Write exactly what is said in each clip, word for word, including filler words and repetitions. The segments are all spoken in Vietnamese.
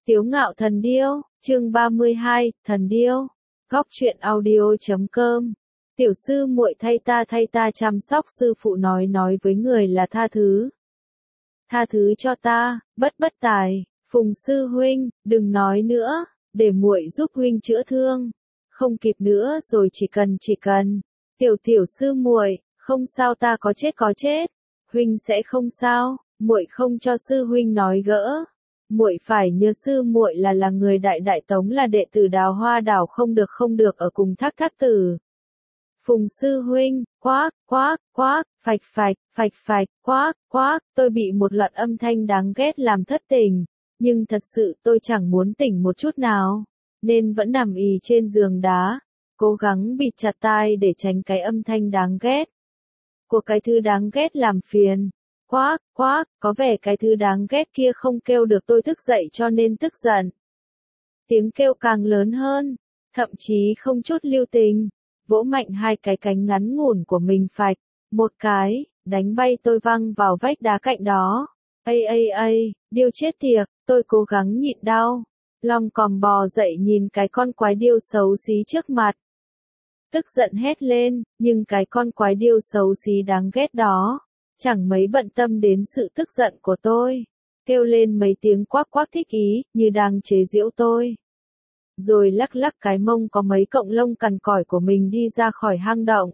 Tiếu ngạo thần điêu, chương ba mươi hai, thần điêu. Góc truyện audio chấm com. Tiểu sư muội thay ta thay ta chăm sóc sư phụ nói nói với người là tha thứ. Tha thứ cho ta, bất bất tài, Phùng sư huynh, đừng nói nữa, để muội giúp huynh chữa thương. Không kịp nữa rồi chỉ cần chỉ cần. Tiểu tiểu sư muội, không sao ta có chết có chết. Huynh sẽ không sao, muội không cho sư huynh nói gỡ. Muội phải nhớ sư muội là là người đại đại tống là đệ tử Đào Hoa đảo không được không được ở cùng Thác Thác tử. Phùng sư huynh, quát, quát, quát, phạch phạch, phạch phạch, quát, quát, tôi bị một loạt âm thanh đáng ghét làm thất tình, nhưng thật sự tôi chẳng muốn tỉnh một chút nào, nên vẫn nằm ì trên giường đá, cố gắng bịt chặt tai để tránh cái âm thanh đáng ghét của cái thứ đáng ghét làm phiền. Quát, quát, có vẻ cái thứ đáng ghét kia không kêu được tôi thức dậy cho nên tức giận. Tiếng kêu càng lớn hơn, thậm chí không chút lưu tình, vỗ mạnh hai cái cánh ngắn ngủn của mình phạch, một cái, đánh bay tôi văng vào vách đá cạnh đó. Ây ây ây, điêu chết tiệt, tôi cố gắng nhịn đau, lòng còm bò dậy nhìn cái con quái điêu xấu xí trước mặt. Tức giận hét lên, nhưng cái con quái điêu xấu xí đáng ghét đó chẳng mấy bận tâm đến sự tức giận của tôi, kêu lên mấy tiếng quác quác thích ý, như đang chế giễu tôi. Rồi lắc lắc cái mông có mấy cọng lông cằn cỏi của mình đi ra khỏi hang động.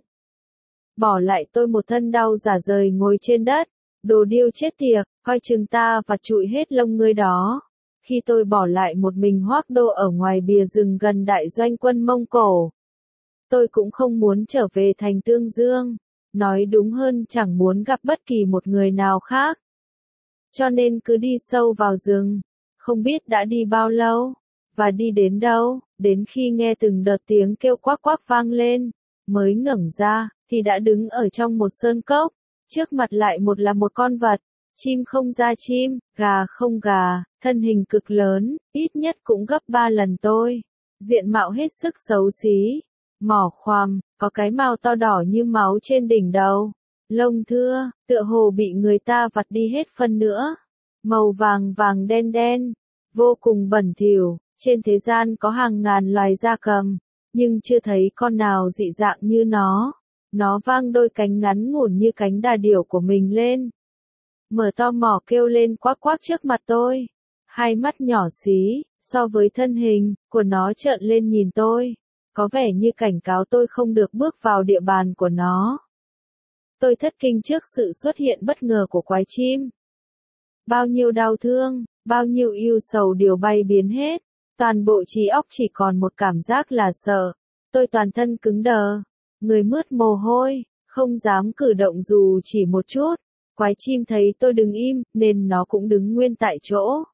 Bỏ lại tôi một thân đau rả rời ngồi trên đất, đồ điêu chết tiệt, coi chừng ta vặt trụi hết lông ngươi đó. Khi tôi bỏ lại một mình Hoác Đô ở ngoài bìa rừng gần đại doanh quân Mông Cổ, tôi cũng không muốn trở về thành Tương Dương. Nói đúng hơn chẳng muốn gặp bất kỳ một người nào khác. Cho nên cứ đi sâu vào rừng, không biết đã đi bao lâu, và đi đến đâu, đến khi nghe từng đợt tiếng kêu quắc quắc vang lên, mới ngẩng ra, thì đã đứng ở trong một sơn cốc, trước mặt lại một là một con vật, chim không ra chim, gà không gà, thân hình cực lớn, ít nhất cũng gấp ba lần tôi, diện mạo hết sức xấu xí. Mỏ khoằm, có cái mào to đỏ như máu trên đỉnh đầu, lông thưa, tựa hồ bị người ta vặt đi hết phân nữa, màu vàng vàng đen đen, vô cùng bẩn thỉu. Trên thế gian có hàng ngàn loài gia cầm, nhưng chưa thấy con nào dị dạng như nó. Nó vang đôi cánh ngắn ngủn như cánh đà điểu của mình lên, mở to mỏ kêu lên quắc quắc trước mặt tôi, hai mắt nhỏ xí, so với thân hình của nó trợn lên nhìn tôi. Có vẻ như cảnh cáo tôi không được bước vào địa bàn của nó. Tôi thất kinh trước sự xuất hiện bất ngờ của quái chim. Bao nhiêu đau thương, bao nhiêu ưu sầu đều bay biến hết. Toàn bộ trí óc chỉ còn một cảm giác là sợ. Tôi toàn thân cứng đờ, người mướt mồ hôi, không dám cử động dù chỉ một chút. Quái chim thấy tôi đứng im, nên nó cũng đứng nguyên tại chỗ.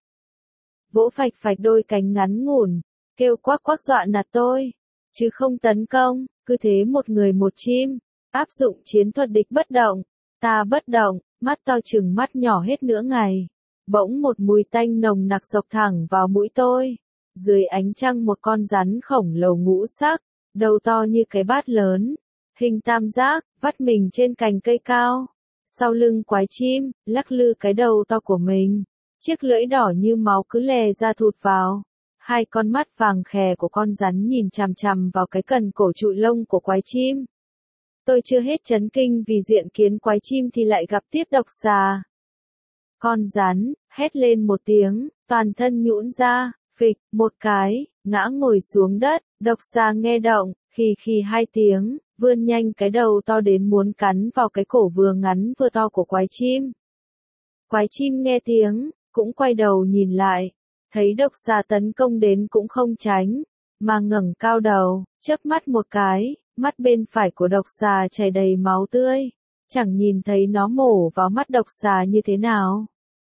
Vỗ phạch phạch đôi cánh ngắn ngủn, kêu quắc quắc dọa nạt tôi. Chứ không tấn công, cứ thế một người một chim, áp dụng chiến thuật địch bất động, ta bất động, mắt to chừng mắt nhỏ hết nửa ngày. Bỗng một mùi tanh nồng nặc xộc thẳng vào mũi tôi, dưới ánh trăng một con rắn khổng lồ ngũ sắc, đầu to như cái bát lớn, hình tam giác, vắt mình trên cành cây cao. Sau lưng quái chim, lắc lư cái đầu to của mình, chiếc lưỡi đỏ như máu cứ lè ra thụt vào. Hai con mắt vàng khè của con rắn nhìn chằm chằm vào cái cần cổ trụi lông của quái chim. Tôi chưa hết chấn kinh vì diện kiến quái chim thì lại gặp tiếp độc xà. Con rắn, hét lên một tiếng, toàn thân nhũn ra, phịch, một cái, ngã ngồi xuống đất, độc xà nghe động, khì khì hai tiếng, vươn nhanh cái đầu to đến muốn cắn vào cái cổ vừa ngắn vừa to của quái chim. Quái chim nghe tiếng, cũng quay đầu nhìn lại. Thấy độc xà tấn công đến cũng không tránh, mà ngẩng cao đầu, chớp mắt một cái, mắt bên phải của độc xà chảy đầy máu tươi, chẳng nhìn thấy nó mổ vào mắt độc xà như thế nào.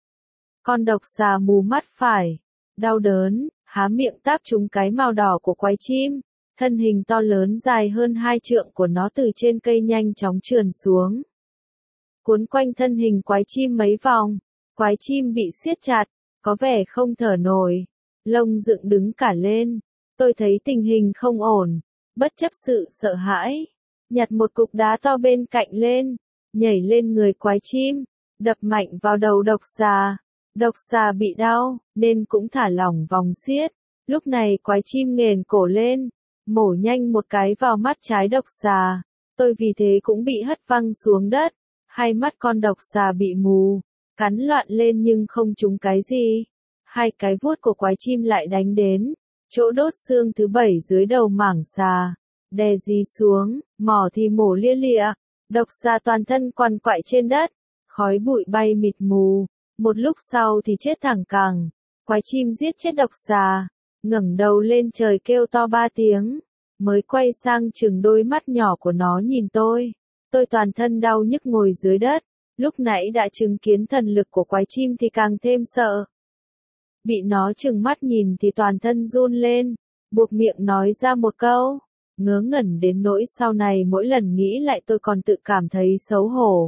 Con độc xà mù mắt phải, đau đớn, há miệng táp trúng cái mào đỏ của quái chim, thân hình to lớn dài hơn hai trượng của nó từ trên cây nhanh chóng trườn xuống. Cuốn quanh thân hình quái chim mấy vòng, quái chim bị siết chặt. Có vẻ không thở nổi, lông dựng đứng cả lên, tôi thấy tình hình không ổn, bất chấp sự sợ hãi, nhặt một cục đá to bên cạnh lên, nhảy lên người quái chim, đập mạnh vào đầu độc xà, Độc xà bị đau, nên cũng thả lỏng vòng xiết. Lúc này quái chim nghền cổ lên, mổ nhanh một cái vào mắt trái độc xà. Tôi vì thế cũng bị hất văng xuống đất. Hai mắt con độc xà bị mù, cắn loạn lên nhưng không trúng cái gì. Hai cái vuốt của quái chim lại đánh đến chỗ đốt xương thứ bảy dưới đầu mảng xà. Đè dí xuống, mỏ thì mổ lia lịa. Độc xà toàn thân quằn quại trên đất, khói bụi bay mịt mù. Một lúc sau thì chết thẳng cẳng. Quái chim giết chết độc xà, ngẩng đầu lên trời kêu to ba tiếng, mới quay sang chừng đôi mắt nhỏ của nó nhìn tôi. Tôi toàn thân đau nhức ngồi dưới đất, lúc nãy đã chứng kiến thần lực của quái chim thì càng thêm sợ. Bị nó trừng mắt nhìn thì toàn thân run lên, buộc miệng nói ra một câu, ngớ ngẩn đến nỗi sau này mỗi lần nghĩ lại tôi còn tự cảm thấy xấu hổ.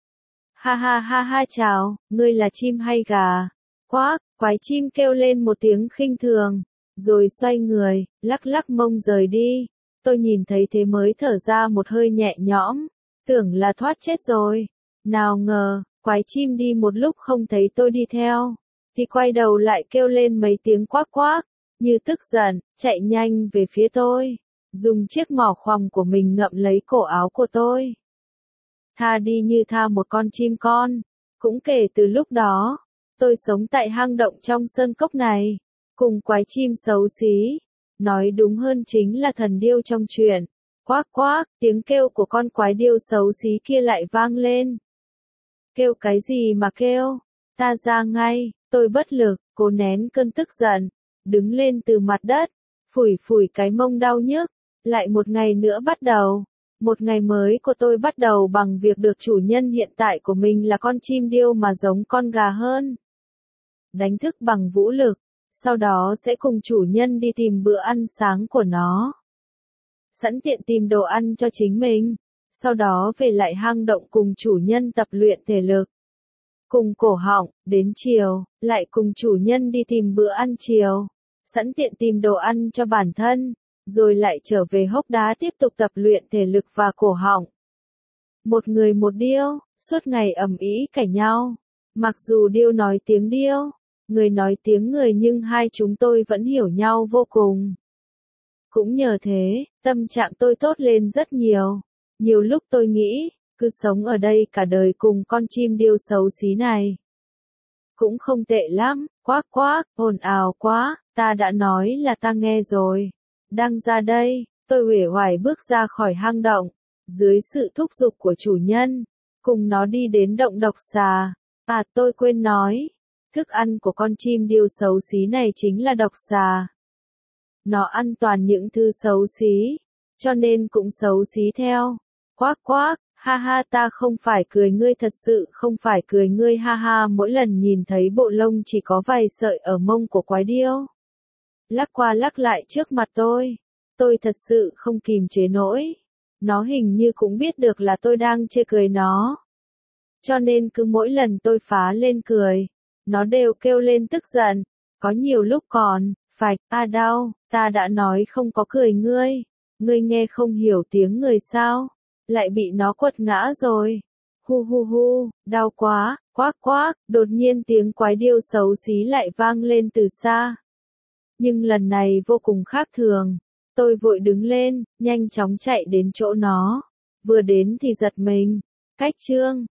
Ha ha ha ha chào, ngươi là chim hay gà? Quác, quái chim kêu lên một tiếng khinh thường, rồi xoay người, lắc lắc mông rời đi. Tôi nhìn thấy thế mới thở ra một hơi nhẹ nhõm, tưởng là thoát chết rồi. Nào ngờ, quái chim đi một lúc không thấy tôi đi theo, thì quay đầu lại kêu lên mấy tiếng quác quác, như tức giận, chạy nhanh về phía tôi, dùng chiếc mỏ khoằm của mình ngậm lấy cổ áo của tôi. Tha đi như tha một con chim con. Cũng kể từ lúc đó, tôi sống tại hang động trong sơn cốc này, cùng quái chim xấu xí. Nói đúng hơn chính là thần điêu trong truyện. Quác quác, tiếng kêu của con quái điêu xấu xí kia lại vang lên. Kêu cái gì mà kêu? Ta ra ngay, tôi bất lực, cố nén cơn tức giận, đứng lên từ mặt đất, phủi phủi cái mông đau nhức. Lại một ngày nữa bắt đầu. Một ngày mới của tôi bắt đầu bằng việc được chủ nhân hiện tại của mình là con chim điêu mà giống con gà hơn. Đánh thức bằng vũ lực, sau đó sẽ cùng chủ nhân đi tìm bữa ăn sáng của nó. Sẵn tiện tìm đồ ăn cho chính mình, sau đó về lại hang động cùng chủ nhân tập luyện thể lực. Cùng cổ họng, đến chiều, lại cùng chủ nhân đi tìm bữa ăn chiều. Sẵn tiện tìm đồ ăn cho bản thân. Rồi lại trở về hốc đá tiếp tục tập luyện thể lực và cổ họng. Một người một điêu, suốt ngày ầm ĩ cãi nhau. Mặc dù điêu nói tiếng điêu, người nói tiếng người nhưng hai chúng tôi vẫn hiểu nhau vô cùng. Cũng nhờ thế, tâm trạng tôi tốt lên rất nhiều. Nhiều lúc tôi nghĩ, cứ sống ở đây cả đời cùng con chim điêu xấu xí này. Cũng không tệ lắm, quác quác, ồn ào quá, ta đã nói là ta nghe rồi. Đang ra đây, tôi uể oải bước ra khỏi hang động, dưới sự thúc giục của chủ nhân, cùng nó đi đến động độc xà. À tôi quên nói, thức ăn của con chim điêu xấu xí này chính là độc xà. Nó ăn toàn những thứ xấu xí, cho nên cũng xấu xí theo. Quác quác, ha ha ta không phải cười ngươi thật sự không phải cười ngươi ha ha mỗi lần nhìn thấy bộ lông chỉ có vài sợi ở mông của quái điêu. Lắc qua lắc lại trước mặt tôi. Tôi thật sự không kìm chế nổi. Nó hình như cũng biết được là tôi đang chê cười nó. Cho nên cứ mỗi lần tôi phá lên cười, nó đều kêu lên tức giận. Có nhiều lúc còn, phạch, a đau, ta đã nói không có cười ngươi. Ngươi nghe không hiểu tiếng người sao? Lại bị nó quật ngã rồi. Hu hu hu, đau quá, quác quác, đột nhiên tiếng quái điêu xấu xí lại vang lên từ xa. Nhưng lần này vô cùng khác thường. Tôi vội đứng lên, nhanh chóng chạy đến chỗ nó. Vừa đến thì giật mình. Cách chương